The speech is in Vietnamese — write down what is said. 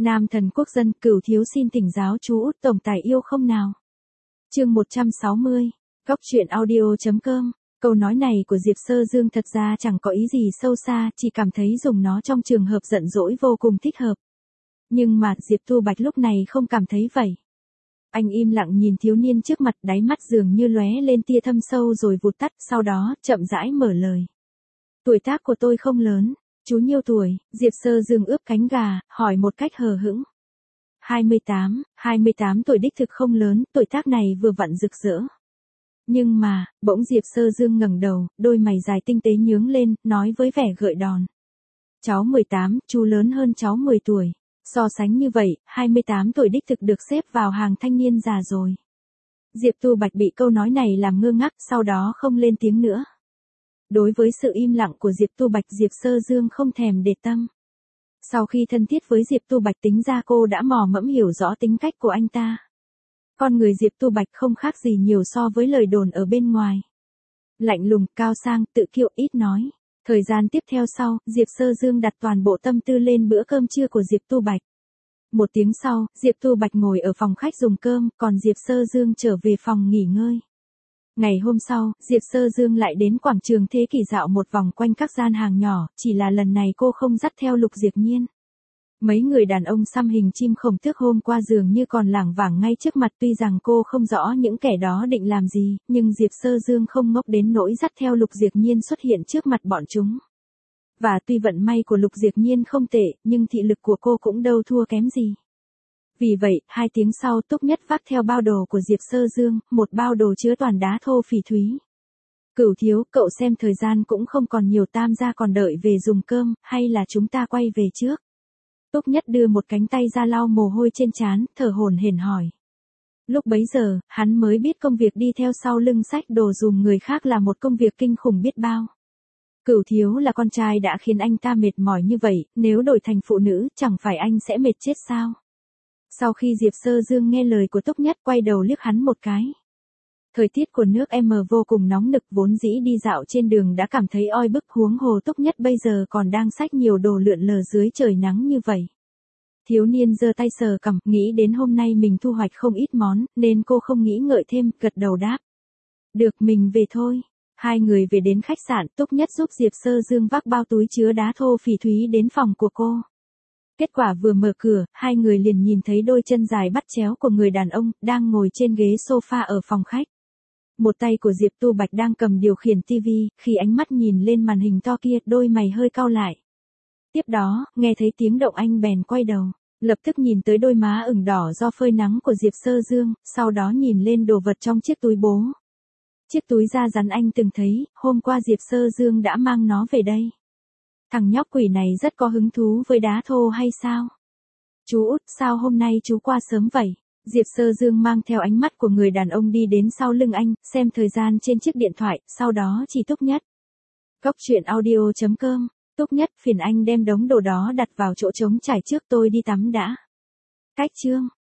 Nam thần quốc dân, Cửu thiếu xin thỉnh giáo chú Út tổng tài yêu không nào. Chương 160. Góc truyện audio.com. Câu nói này của Diệp Sơ Dương thật ra chẳng có ý gì sâu xa, chỉ cảm thấy dùng nó trong trường hợp giận dỗi vô cùng thích hợp. Nhưng mà Diệp Tu Bạch lúc này không cảm thấy vậy. Anh im lặng nhìn thiếu niên trước mặt, đáy mắt dường như lóe lên tia thâm sâu rồi vụt tắt, sau đó chậm rãi mở lời. Tuổi tác của tôi không lớn, chú nhiêu tuổi? Diệp Sơ Dương ướp cánh gà, hỏi một cách hờ hững. 28 tuổi đích thực không lớn, tuổi tác này vừa vặn rực rỡ. Nhưng mà, bỗng Diệp Sơ Dương ngẩng đầu, đôi mày dài tinh tế nhướng lên, nói với vẻ gợi đòn. Cháu 18, chú lớn hơn cháu 10 tuổi. So sánh như vậy, 28 tuổi đích thực được xếp vào hàng thanh niên già rồi. Diệp Tu Bạch bị câu nói này làm ngơ ngác, sau đó không lên tiếng nữa. Đối với sự im lặng của Diệp Tu Bạch, Diệp Sơ Dương không thèm để tâm. Sau khi thân thiết với Diệp Tu Bạch, tính ra cô đã mò mẫm hiểu rõ tính cách của anh ta. Con người Diệp Tu Bạch không khác gì nhiều so với lời đồn ở bên ngoài. Lạnh lùng, cao sang, tự kiêu, ít nói. Thời gian tiếp theo sau, Diệp Sơ Dương đặt toàn bộ tâm tư lên bữa cơm trưa của Diệp Tu Bạch. Một tiếng sau, Diệp Tu Bạch ngồi ở phòng khách dùng cơm, còn Diệp Sơ Dương trở về phòng nghỉ ngơi. Ngày hôm sau, Diệp Sơ Dương lại đến quảng trường Thế Kỷ dạo một vòng quanh các gian hàng nhỏ, chỉ là lần này cô không dắt theo Lục Diệp Nhiên. Mấy người đàn ông xăm hình chim khổng tước hôm qua dường như còn lảng vảng ngay trước mặt, tuy rằng cô không rõ những kẻ đó định làm gì, nhưng Diệp Sơ Dương không ngốc đến nỗi dắt theo Lục Diệp Nhiên xuất hiện trước mặt bọn chúng. Và tuy vận may của Lục Diệp Nhiên không tệ, nhưng thị lực của cô cũng đâu thua kém gì. Vì vậy, 2 tiếng sau Túc Nhất vác theo bao đồ của Diệp Sơ Dương, một bao đồ chứa toàn đá thô phỉ thúy. Cửu thiếu, cậu xem thời gian cũng không còn nhiều, tam gia còn đợi về dùng cơm, hay là chúng ta quay về trước? Túc Nhất đưa một cánh tay ra lau mồ hôi trên trán, thở hổn hển hỏi. Lúc bấy giờ, hắn mới biết công việc đi theo sau lưng xách đồ dùm người khác là một công việc kinh khủng biết bao. Cửu thiếu là con trai đã khiến anh ta mệt mỏi như vậy, nếu đổi thành phụ nữ, chẳng phải anh sẽ mệt chết sao? Sau khi Diệp Sơ Dương nghe lời của Túc Nhất, quay đầu liếc hắn một cái. Thời tiết của nước M vô cùng nóng nực, vốn dĩ đi dạo trên đường đã cảm thấy oi bức, huống hồ Túc Nhất bây giờ còn đang xách nhiều đồ lượn lờ dưới trời nắng như vậy. Thiếu niên giơ tay sờ cằm, nghĩ đến hôm nay mình thu hoạch không ít món, nên cô không nghĩ ngợi thêm, gật đầu đáp. Được, mình về thôi. Hai người về đến khách sạn, Túc Nhất giúp Diệp Sơ Dương vác bao túi chứa đá thô phỉ thúy đến phòng của cô. Kết quả vừa mở cửa, hai người liền nhìn thấy đôi chân dài bắt chéo của người đàn ông, đang ngồi trên ghế sofa ở phòng khách. Một tay của Diệp Tu Bạch đang cầm điều khiển tivi, khi ánh mắt nhìn lên màn hình to kia, đôi mày hơi cau lại. Tiếp đó, nghe thấy tiếng động anh bèn quay đầu, lập tức nhìn tới đôi má ửng đỏ do phơi nắng của Diệp Sơ Dương, sau đó nhìn lên đồ vật trong chiếc túi bố. Chiếc túi da rắn anh từng thấy, hôm qua Diệp Sơ Dương đã mang nó về đây. Thằng nhóc quỷ này rất có hứng thú với đá thô hay sao? Chú Út, sao hôm nay chú qua sớm vậy? Diệp Sơ Dương mang theo ánh mắt của người đàn ông đi đến sau lưng anh, xem thời gian trên chiếc điện thoại, sau đó chỉ Túc Nhất. Góc truyện audio.com. Túc Nhất, phiền anh đem đống đồ đó đặt vào chỗ trống trải trước, tôi đi tắm đã. Cách chương.